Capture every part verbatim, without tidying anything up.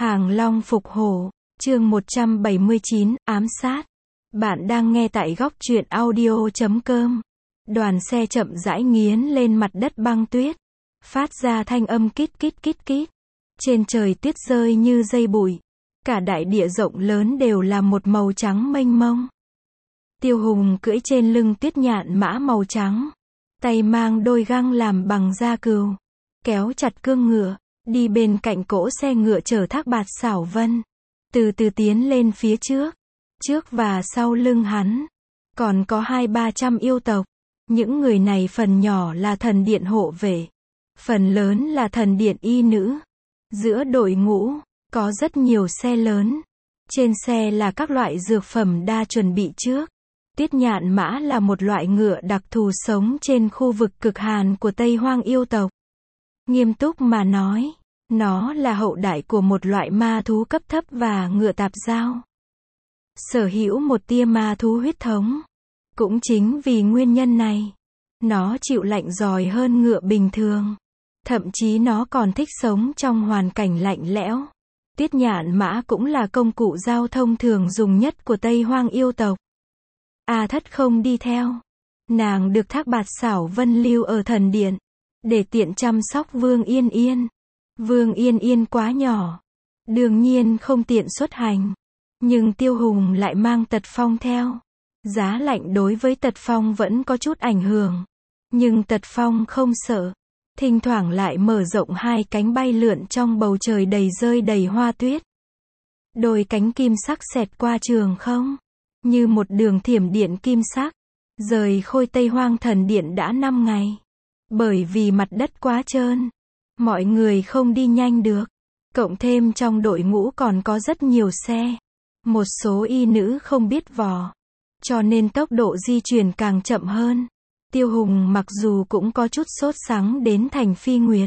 Hàng Long phục hổ, chương một trăm bảy mươi chín, ám sát. Bạn đang nghe tại góc truyện audio chấm com. Đoàn xe chậm rãi nghiến lên mặt đất băng tuyết, phát ra thanh âm kít kít kít kít. Trên trời tuyết rơi như dây bụi, cả đại địa rộng lớn đều là một màu trắng mênh mông. Tiêu Hùng cưỡi trên lưng tuyết nhạn mã màu trắng, tay mang đôi găng làm bằng da cừu, kéo chặt cương ngựa, đi bên cạnh cỗ xe ngựa chở Thác Bạt Xảo Vân, từ từ tiến lên phía trước. Trước và sau lưng hắn, còn có hai ba trăm yêu tộc. Những người này phần nhỏ là thần điện hộ vệ, phần lớn là thần điện y nữ. Giữa đội ngũ, có rất nhiều xe lớn. Trên xe là các loại dược phẩm đa chuẩn bị trước. Tiết nhạn mã là một loại ngựa đặc thù sống trên khu vực cực hàn của Tây Hoang yêu tộc. Nghiêm túc mà nói, nó là hậu đại của một loại ma thú cấp thấp và ngựa tạp giao. Sở hữu một tia ma thú huyết thống. Cũng chính vì nguyên nhân này, nó chịu lạnh giỏi hơn ngựa bình thường. Thậm chí nó còn thích sống trong hoàn cảnh lạnh lẽo. Tiết nhạn mã cũng là công cụ giao thông thường dùng nhất của Tây Hoang yêu tộc. A Thất không đi theo. Nàng được Thác Bạt Xảo Vân lưu ở thần điện, để tiện chăm sóc Vương Yên Yên. Vương Yên Yên quá nhỏ, đương nhiên không tiện xuất hành. Nhưng Tiêu Hùng lại mang Tật Phong theo. Giá lạnh đối với Tật Phong vẫn có chút ảnh hưởng. Nhưng Tật Phong không sợ. Thỉnh thoảng lại mở rộng hai cánh bay lượn trong bầu trời đầy rơi đầy hoa tuyết. Đôi cánh kim sắc xẹt qua trường không, như một đường thiểm điện kim sắc. Rời Khôi Tây Hoang thần điện đã năm ngày. Bởi vì mặt đất quá trơn, mọi người không đi nhanh được. Cộng thêm trong đội ngũ còn có rất nhiều xe. Một số y nữ không biết vò, cho nên tốc độ di chuyển càng chậm hơn. Tiêu Hùng mặc dù cũng có chút sốt sắng đến thành Phi Nguyệt,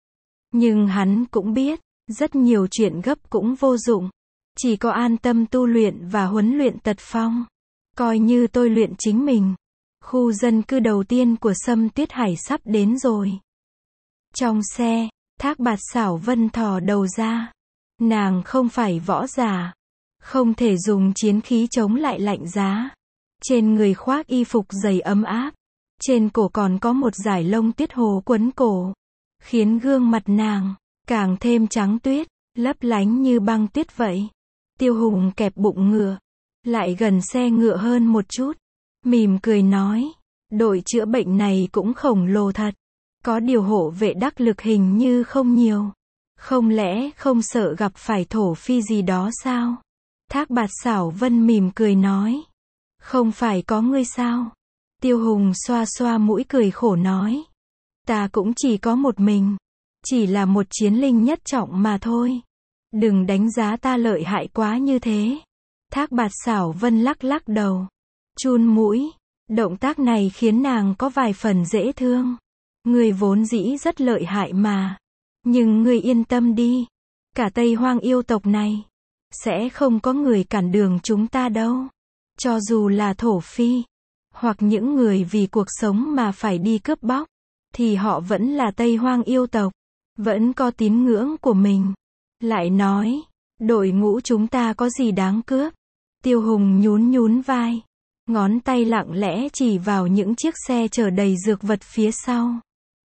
nhưng hắn cũng biết, rất nhiều chuyện gấp cũng vô dụng. Chỉ có an tâm tu luyện và huấn luyện Tật Phong, coi như tôi luyện chính mình. Khu dân cư đầu tiên của Sâm Tuyết Hải sắp đến rồi. Trong xe, Thác Bạt Xảo Vân thò đầu ra. Nàng không phải võ giả, không thể dùng chiến khí chống lại lạnh giá. Trên người khoác y phục dày ấm áp, trên cổ còn có một dải lông tuyết hồ quấn cổ, khiến gương mặt nàng càng thêm trắng tuyết, lấp lánh như băng tuyết vậy. Tiêu Hùng kẹp bụng ngựa, lại gần xe ngựa hơn một chút, mỉm cười nói, đội chữa bệnh này cũng khổng lồ thật. Có điều hộ vệ đắc lực hình như không nhiều. Không lẽ không sợ gặp phải thổ phi gì đó sao? Thác Bạt Xảo Vân mỉm cười nói. Không phải có ngươi sao? Tiêu Hùng xoa xoa mũi cười khổ nói. Ta cũng chỉ có một mình. Chỉ là một chiến linh nhất trọng mà thôi. Đừng đánh giá ta lợi hại quá như thế. Thác Bạt Xảo Vân lắc lắc đầu, chun mũi. Động tác này khiến nàng có vài phần dễ thương. Ngươi vốn dĩ rất lợi hại mà. Nhưng ngươi yên tâm đi. Cả Tây Hoang yêu tộc này sẽ không có người cản đường chúng ta đâu. Cho dù là thổ phi, hoặc những người vì cuộc sống mà phải đi cướp bóc, thì họ vẫn là Tây Hoang yêu tộc, vẫn có tín ngưỡng của mình. Lại nói, đội ngũ chúng ta có gì đáng cướp? Tiêu Hùng nhún nhún vai, ngón tay lặng lẽ chỉ vào những chiếc xe chở đầy dược vật phía sau.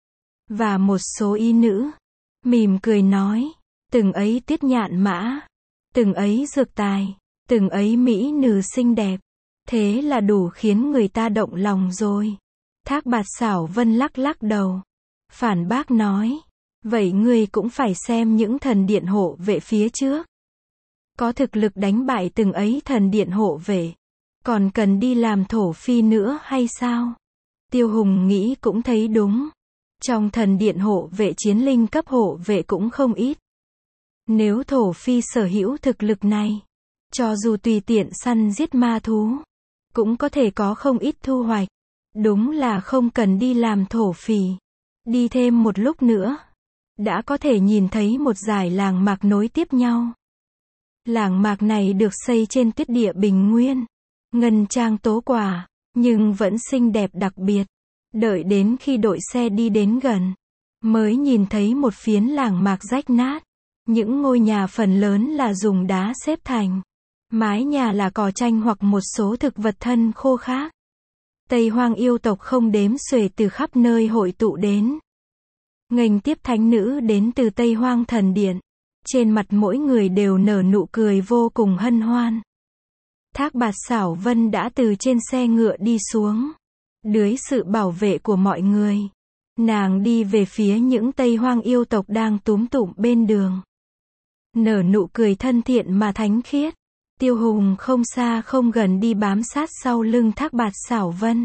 Và một số y nữ, mỉm cười nói, từng ấy tiết nhạn mã, từng ấy dược tài, từng ấy mỹ nữ xinh đẹp. Thế là đủ khiến người ta động lòng rồi. Thác Bạt Xảo Vân lắc lắc đầu, phản bác nói, vậy ngươi cũng phải xem những thần điện hộ vệ phía trước. Có thực lực đánh bại từng ấy thần điện hộ vệ, còn cần đi làm thổ phi nữa hay sao? Tiêu Hùng nghĩ cũng thấy đúng. Trong thần điện hộ vệ chiến linh cấp hộ vệ cũng không ít. Nếu thổ phi sở hữu thực lực này, cho dù tùy tiện săn giết ma thú, cũng có thể có không ít thu hoạch. Đúng là không cần đi làm thổ phỉ. Đi thêm một lúc nữa, đã có thể nhìn thấy một dải làng mạc nối tiếp nhau. Làng mạc này được xây trên tuyết địa bình nguyên, ngân trang tố quả, nhưng vẫn xinh đẹp đặc biệt. Đợi đến khi đội xe đi đến gần, mới nhìn thấy một phiến làng mạc rách nát, Những ngôi nhà phần lớn là dùng đá xếp thành. Mái nhà là cỏ tranh hoặc một số thực vật thân khô khác. Tây Hoang yêu tộc không đếm xuể từ khắp nơi hội tụ đến. Nghênh tiếp thánh nữ đến từ Tây Hoang thần điện. Trên mặt mỗi người đều nở nụ cười vô cùng hân hoan. Thác Bạt Xảo Vân đã từ trên xe ngựa đi xuống. Dưới sự bảo vệ của mọi người, nàng đi về phía những Tây Hoang yêu tộc đang túm tụm bên đường. Nở nụ cười thân thiện mà thánh khiết. Tiêu Hùng không xa không gần đi bám sát sau lưng Thác Bạt Xảo Vân.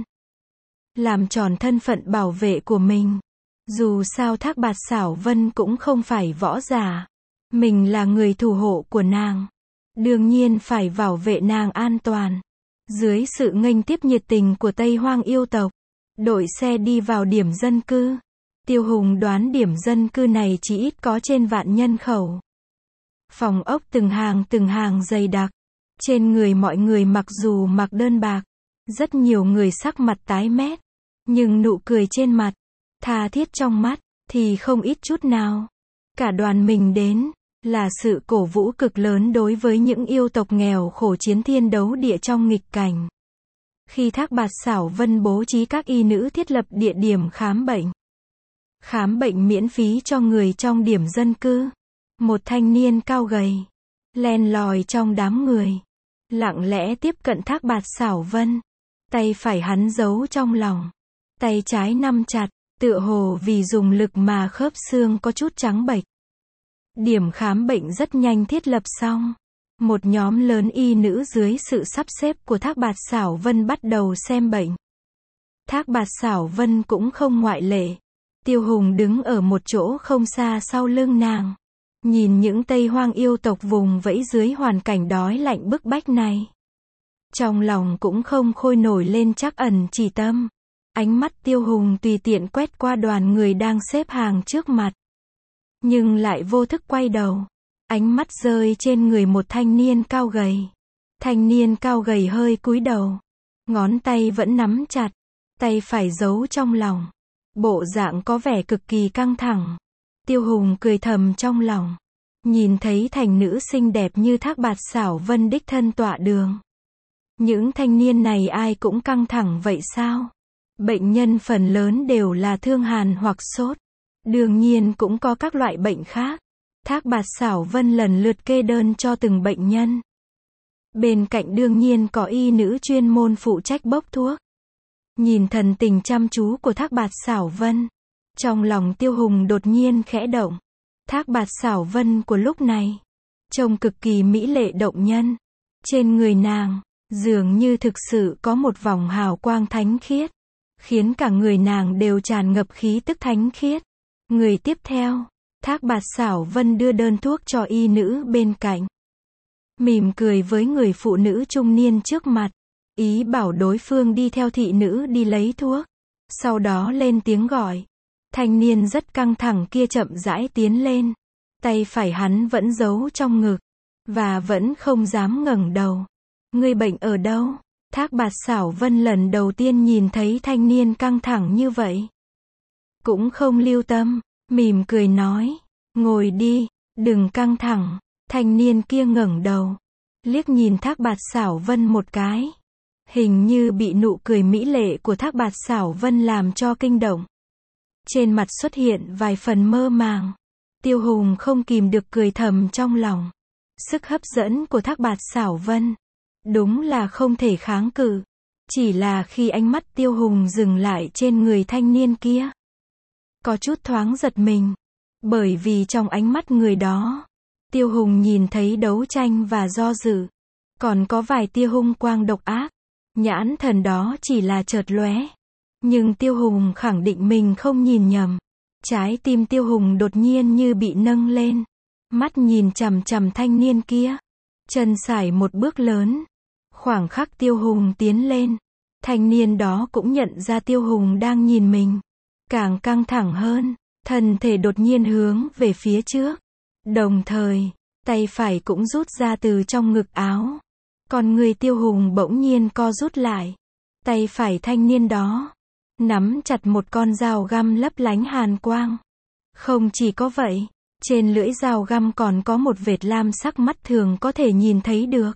Làm tròn thân phận bảo vệ của mình. Dù sao Thác Bạt Xảo Vân cũng không phải võ giả. Mình là người thủ hộ của nàng. Đương nhiên phải bảo vệ nàng an toàn. Dưới sự nghênh tiếp nhiệt tình của Tây Hoang yêu tộc, đội xe đi vào điểm dân cư. Tiêu Hùng đoán điểm dân cư này chỉ ít có trên vạn nhân khẩu. Phòng ốc từng hàng từng hàng dày đặc. Trên người mọi người mặc dù mặc đơn bạc, rất nhiều người sắc mặt tái mét, nhưng nụ cười trên mặt, tha thiết trong mắt, thì không ít chút nào. Cả đoàn mình đến, là sự cổ vũ cực lớn đối với những yêu tộc nghèo khổ chiến thiên đấu địa trong nghịch cảnh. Khi Thác Bạt Xảo Vân bố trí các y nữ thiết lập địa điểm khám bệnh. Khám bệnh miễn phí cho người trong điểm dân cư. Một thanh niên cao gầy, len lỏi trong đám người, lặng lẽ tiếp cận Thác Bạt Xảo Vân. Tay phải hắn giấu trong lòng. Tay trái nắm chặt, tựa hồ vì dùng lực mà khớp xương có chút trắng bệch. Điểm khám bệnh rất nhanh thiết lập xong. Một nhóm lớn y nữ dưới sự sắp xếp của Thác Bạt Xảo Vân bắt đầu xem bệnh. Thác Bạt Xảo Vân cũng không ngoại lệ. Tiêu Hùng đứng ở một chỗ không xa sau lưng nàng. Nhìn những Tây Hoang yêu tộc vùng vẫy dưới hoàn cảnh đói lạnh bức bách này. Trong lòng cũng không khôi nổi lên trắc ẩn chỉ tâm. Ánh mắt Tiêu Hùng tùy tiện quét qua đoàn người đang xếp hàng trước mặt. Nhưng lại vô thức quay đầu. Ánh mắt rơi trên người một thanh niên cao gầy. Thanh niên cao gầy hơi cúi đầu. Ngón tay vẫn nắm chặt. Tay phải giấu trong lòng. Bộ dạng có vẻ cực kỳ căng thẳng. Tiêu Hùng cười thầm trong lòng. Nhìn thấy thành nữ xinh đẹp như Thác Bạt Xảo Vân đích thân tọa đường. Những thanh niên này ai cũng căng thẳng vậy sao? Bệnh nhân phần lớn đều là thương hàn hoặc sốt. Đương nhiên cũng có các loại bệnh khác. Thác Bạt Xảo Vân lần lượt kê đơn cho từng bệnh nhân. Bên cạnh đương nhiên có y nữ chuyên môn phụ trách bốc thuốc. Nhìn thần tình chăm chú của Thác Bạt Xảo Vân, trong lòng Tiêu Hùng đột nhiên khẽ động. Thác Bạt Xảo Vân của lúc này trông cực kỳ mỹ lệ động nhân. Trên người nàng dường như thực sự có một vòng hào quang thánh khiết, khiến cả người nàng đều tràn ngập khí tức thánh khiết. Người tiếp theo, Thác Bạt Xảo Vân đưa đơn thuốc cho y nữ bên cạnh. Mỉm cười với người phụ nữ trung niên trước mặt, ý bảo đối phương đi theo thị nữ đi lấy thuốc. Sau đó lên tiếng gọi. Thanh niên rất căng thẳng kia chậm rãi tiến lên. Tay phải hắn vẫn giấu trong ngực, và vẫn không dám ngẩng đầu. Người bệnh ở đâu? Thác Bạt Xảo Vân lần đầu tiên nhìn thấy thanh niên căng thẳng như vậy. Cũng không lưu tâm, mỉm cười nói. Ngồi đi, đừng căng thẳng. Thanh niên kia ngẩng đầu, liếc nhìn Thác Bạt Xảo Vân một cái. Hình như bị nụ cười mỹ lệ của Thác Bạt Xảo Vân làm cho kinh động. Trên mặt xuất hiện vài phần mơ màng. Tiêu Hùng không kìm được cười thầm trong lòng. Sức hấp dẫn của Thác Bạt Xảo Vân đúng là không thể kháng cự. Chỉ là khi ánh mắt Tiêu Hùng dừng lại trên người thanh niên kia, có chút thoáng giật mình. Bởi vì trong ánh mắt người đó, Tiêu Hùng nhìn thấy đấu tranh và do dự. Còn có vài tia hung quang độc ác. Nhãn thần đó chỉ là chợt lóe. Nhưng Tiêu Hùng khẳng định mình không nhìn nhầm. Trái tim Tiêu Hùng đột nhiên như bị nâng lên. Mắt nhìn chằm chằm thanh niên kia. Chân sải một bước lớn. Khoảng khắc Tiêu Hùng tiến lên, thanh niên đó cũng nhận ra Tiêu Hùng đang nhìn mình. Càng căng thẳng hơn, thân thể đột nhiên hướng về phía trước. Đồng thời, tay phải cũng rút ra từ trong ngực áo. Còn người Tiêu Hùng bỗng nhiên co rút lại. Tay phải thanh niên đó nắm chặt một con dao găm lấp lánh hàn quang. Không chỉ có vậy, Trên lưỡi dao găm còn có một vệt lam sắc mắt thường có thể nhìn thấy được.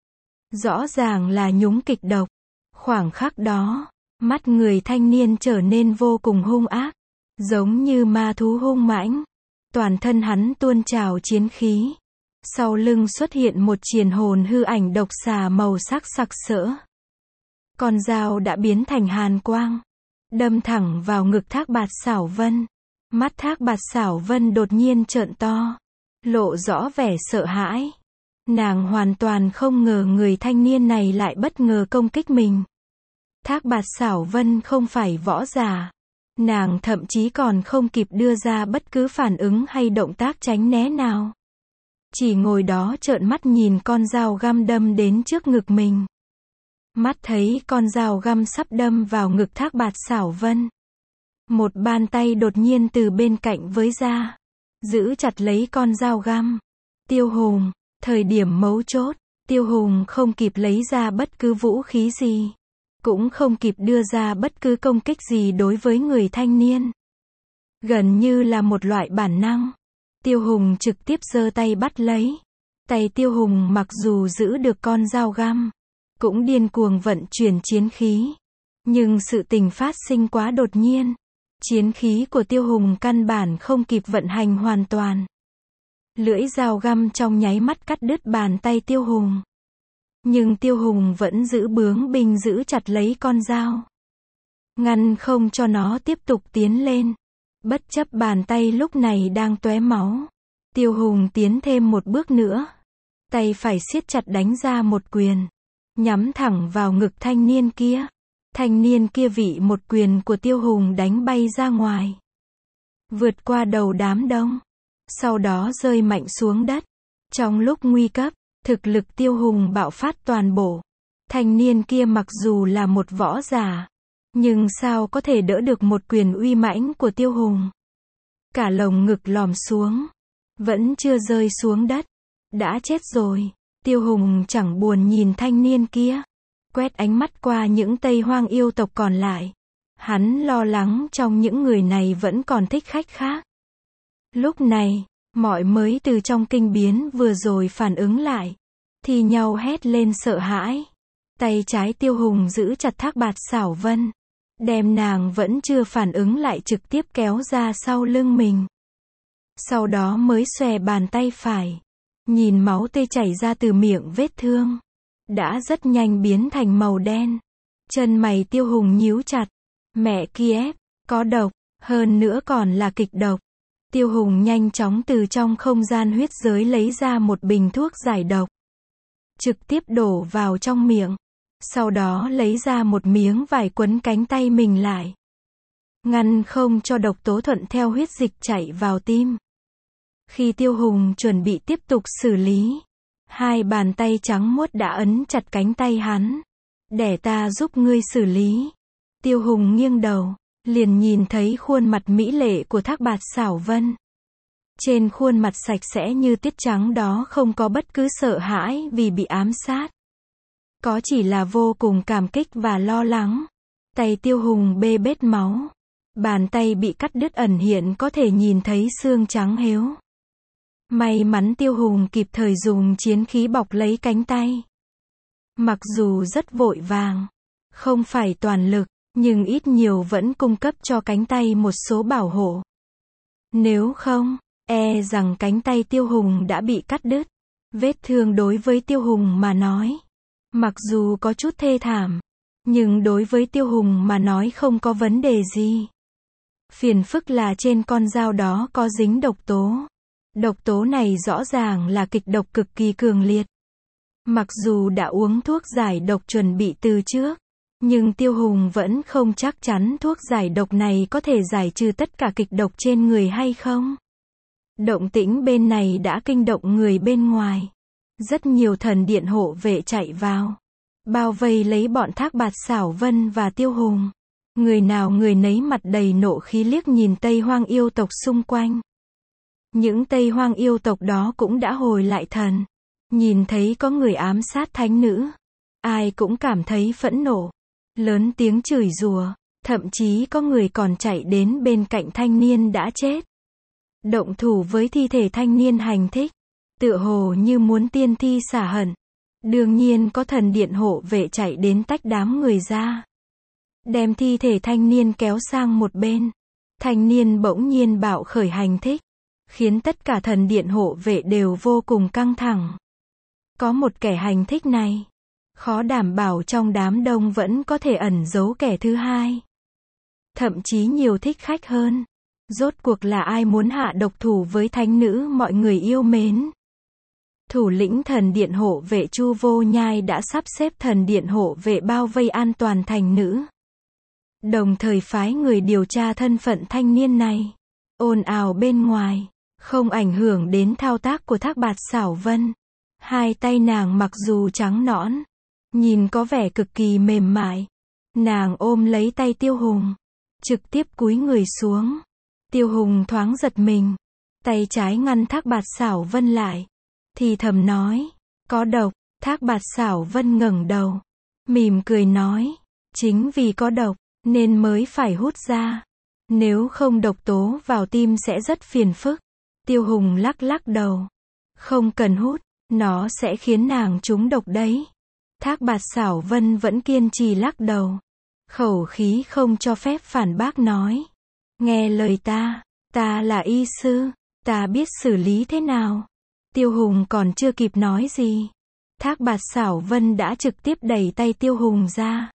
Rõ ràng là nhúng kịch độc. Khoảng khắc đó, mắt người thanh niên trở nên vô cùng hung ác, giống như ma thú hung mãnh. Toàn thân hắn tuôn trào chiến khí. Sau lưng xuất hiện một triền hồn hư ảnh độc xà màu sắc sặc sỡ. Con dao đã biến thành hàn quang, đâm thẳng vào ngực Thác Bạt Xảo Vân. Mắt Thác Bạt Xảo Vân đột nhiên trợn to, lộ rõ vẻ sợ hãi. Nàng hoàn toàn không ngờ người thanh niên này lại bất ngờ công kích mình. Thác Bạt Xảo Vân không phải võ giả. Nàng thậm chí còn không kịp đưa ra bất cứ phản ứng hay động tác tránh né nào. Chỉ ngồi đó trợn mắt nhìn con dao găm đâm đến trước ngực mình. Mắt thấy con dao găm sắp đâm vào ngực Thác Bạt Xảo Vân. Một bàn tay đột nhiên từ bên cạnh với ra, giữ chặt lấy con dao găm. Tiêu Hùng, thời điểm mấu chốt, Tiêu Hùng không kịp lấy ra bất cứ vũ khí gì, cũng không kịp đưa ra bất cứ công kích gì đối với người thanh niên. Gần như là một loại bản năng, Tiêu Hùng trực tiếp giơ tay bắt lấy. Tay Tiêu Hùng mặc dù giữ được con dao găm, cũng điên cuồng vận chuyển chiến khí. Nhưng sự tình phát sinh quá đột nhiên. Chiến khí của Tiêu Hùng căn bản không kịp vận hành hoàn toàn. Lưỡi dao găm trong nháy mắt cắt đứt bàn tay Tiêu Hùng. Nhưng Tiêu Hùng vẫn giữ bướng binh giữ chặt lấy con dao, ngăn không cho nó tiếp tục tiến lên. Bất chấp bàn tay lúc này đang tóe máu, Tiêu Hùng tiến thêm một bước nữa. Tay phải siết chặt đánh ra một quyền, nhắm thẳng vào ngực thanh niên kia. Thanh niên kia bị một quyền của Tiêu Hùng đánh bay ra ngoài, vượt qua đầu đám đông, sau đó rơi mạnh xuống đất. Trong lúc nguy cấp, thực lực Tiêu Hùng bạo phát toàn bộ. Thanh niên kia mặc dù là một võ giả, nhưng sao có thể đỡ được một quyền uy mãnh của Tiêu Hùng. Cả lồng ngực lòm xuống, vẫn chưa rơi xuống đất, đã chết rồi. Tiêu Hùng chẳng buồn nhìn thanh niên kia, quét ánh mắt qua những Tây Hoang yêu tộc còn lại. Hắn lo lắng trong những người này vẫn còn thích khách khác. Lúc này, mọi mới từ trong kinh biến vừa rồi phản ứng lại, thì nhau hét lên sợ hãi. Tay trái Tiêu Hùng giữ chặt Thác Bạt Xảo Vân, đem nàng vẫn chưa phản ứng lại trực tiếp kéo ra sau lưng mình. Sau đó mới xòe bàn tay phải, nhìn máu tươi chảy ra từ miệng vết thương, đã rất nhanh biến thành màu đen. Chân mày Tiêu Hùng nhíu chặt. Mẹ kiếp, có độc, hơn nữa còn là kịch độc. Tiêu Hùng nhanh chóng từ trong không gian huyết giới lấy ra một bình thuốc giải độc, trực tiếp đổ vào trong miệng. Sau đó lấy ra một miếng vải quấn cánh tay mình lại, ngăn không cho độc tố thuận theo huyết dịch chảy vào tim. Khi Tiêu Hùng chuẩn bị tiếp tục xử lý, hai bàn tay trắng muốt đã ấn chặt cánh tay hắn. Để ta giúp ngươi xử lý. Tiêu Hùng nghiêng đầu, liền nhìn thấy khuôn mặt mỹ lệ của Thác Bạt Xảo Vân. Trên khuôn mặt sạch sẽ như tuyết trắng đó không có bất cứ sợ hãi vì bị ám sát, có chỉ là vô cùng cảm kích và lo lắng. Tay Tiêu Hùng bê bết máu, bàn tay bị cắt đứt ẩn hiện có thể nhìn thấy xương trắng héo. May mắn Tiêu Hùng kịp thời dùng chiến khí bọc lấy cánh tay. Mặc dù rất vội vàng, không phải toàn lực, nhưng ít nhiều vẫn cung cấp cho cánh tay một số bảo hộ. Nếu không, e rằng cánh tay Tiêu Hùng đã bị cắt đứt. Vết thương đối với Tiêu Hùng mà nói, mặc dù có chút thê thảm, nhưng đối với Tiêu Hùng mà nói không có vấn đề gì. Phiền phức là trên con dao đó có dính độc tố. Độc tố này rõ ràng là kịch độc cực kỳ cường liệt. Mặc dù đã uống thuốc giải độc chuẩn bị từ trước, nhưng Tiêu Hùng vẫn không chắc chắn thuốc giải độc này có thể giải trừ tất cả kịch độc trên người hay không. Động tĩnh bên này đã kinh động người bên ngoài. Rất nhiều thần điện hộ vệ chạy vào, bao vây lấy bọn Thác Bạt Xảo Vân và Tiêu Hùng. Người nào người nấy mặt đầy nộ khí liếc nhìn Tây Hoang yêu tộc xung quanh. Những Tây Hoang yêu tộc đó cũng đã hồi lại thần. Nhìn thấy có người ám sát thánh nữ, ai cũng cảm thấy phẫn nộ, lớn tiếng chửi rủa, thậm chí có người còn chạy đến bên cạnh thanh niên đã chết. động thủ với thi thể thanh niên hành thích, tựa hồ như muốn tiên thi xả hận. Đương nhiên có thần điện hộ vệ chạy đến tách đám người ra, đem thi thể thanh niên kéo sang một bên. Thanh niên bỗng nhiên bạo khởi hành thích, khiến tất cả thần điện hộ vệ đều vô cùng căng thẳng. Có một kẻ hành thích này, khó đảm bảo trong đám đông vẫn có thể ẩn giấu kẻ thứ hai. Thậm chí nhiều thích khách hơn. Rốt cuộc là ai muốn hạ độc thủ với thánh nữ mọi người yêu mến? Thủ lĩnh thần điện hộ vệ Chu Vô Nhai đã sắp xếp thần điện hộ vệ bao vây an toàn thành nữ. Đồng thời phái người điều tra thân phận thanh niên này. Ồn ào bên ngoài, không ảnh hưởng đến thao tác của Thác Bạt Xảo Vân. Hai tay nàng mặc dù trắng nõn, nhìn có vẻ cực kỳ mềm mại. Nàng ôm lấy tay Tiêu Hùng, trực tiếp cúi người xuống. Tiêu Hùng thoáng giật mình, tay trái ngăn Thác Bạt Xảo Vân lại, thì thầm nói, có độc. Thác Bạt Xảo Vân ngẩng đầu, mỉm cười nói, chính vì có độc, nên mới phải hút ra. Nếu không độc tố vào tim sẽ rất phiền phức. Tiêu Hùng lắc lắc đầu, không cần hút, nó sẽ khiến nàng trúng độc đấy. Thác Bạt Xảo Vân vẫn kiên trì lắc đầu, khẩu khí không cho phép phản bác nói, nghe lời ta, ta là y sư, ta biết xử lý thế nào. Tiêu Hùng còn chưa kịp nói gì, Thác Bạt Xảo Vân đã trực tiếp đẩy tay Tiêu Hùng ra,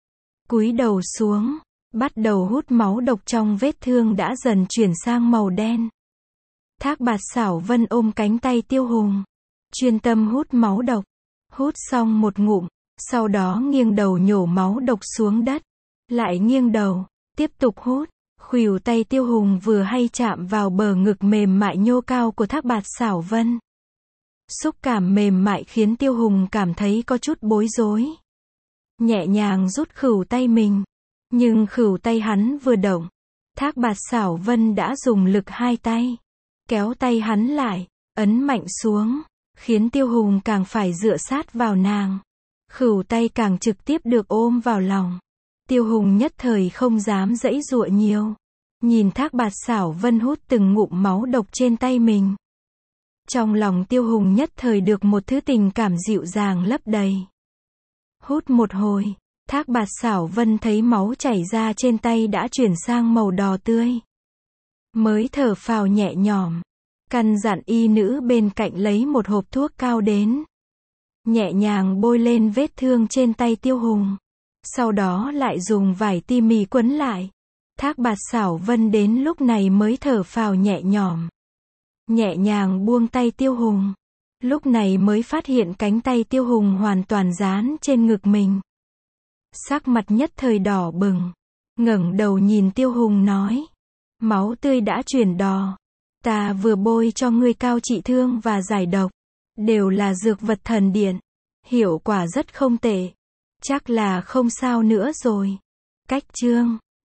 cúi đầu xuống, bắt đầu hút máu độc trong vết thương đã dần chuyển sang màu đen. Thác Bạt Xảo Vân ôm cánh tay Tiêu Hùng, chuyên tâm hút máu độc, hút xong một ngụm, sau đó nghiêng đầu nhổ máu độc xuống đất, lại nghiêng đầu, tiếp tục hút. Khuỷu tay Tiêu Hùng vừa hay chạm vào bờ ngực mềm mại nhô cao của Thác Bạt Xảo Vân. Xúc cảm mềm mại khiến Tiêu Hùng cảm thấy có chút bối rối. Nhẹ nhàng rút khuỷu tay mình, nhưng khuỷu tay hắn vừa động, Thác Bạt Xảo Vân đã dùng lực hai tay, kéo tay hắn lại, ấn mạnh xuống, khiến Tiêu Hùng càng phải dựa sát vào nàng. Khuỷu tay càng trực tiếp được ôm vào lòng. Tiêu Hùng nhất thời không dám giãy giụa nhiều, nhìn Thác Bạt Xảo Vân hút từng ngụm máu độc trên tay mình. Trong lòng Tiêu Hùng nhất thời được một thứ tình cảm dịu dàng lấp đầy. Hút một hồi, Thác Bạt Xảo Vân thấy máu chảy ra trên tay đã chuyển sang màu đỏ tươi. Mới thở phào nhẹ nhõm, căn dặn y nữ bên cạnh lấy một hộp thuốc cao đến, nhẹ nhàng bôi lên vết thương trên tay Tiêu Hùng. Sau đó lại dùng vải ti mì quấn lại. Thác Bạt Xảo Vân đến lúc này mới thở phào nhẹ nhõm, nhẹ nhàng buông tay Tiêu Hùng. Lúc này mới phát hiện cánh tay Tiêu Hùng hoàn toàn dán trên ngực mình. Sắc mặt nhất thời đỏ bừng, ngẩng đầu nhìn Tiêu Hùng nói, máu tươi đã chuyển đỏ, ta vừa bôi cho ngươi cao trị thương và giải độc, đều là dược vật thần điện, hiệu quả rất không tệ. Chắc là không sao nữa rồi. Cách chương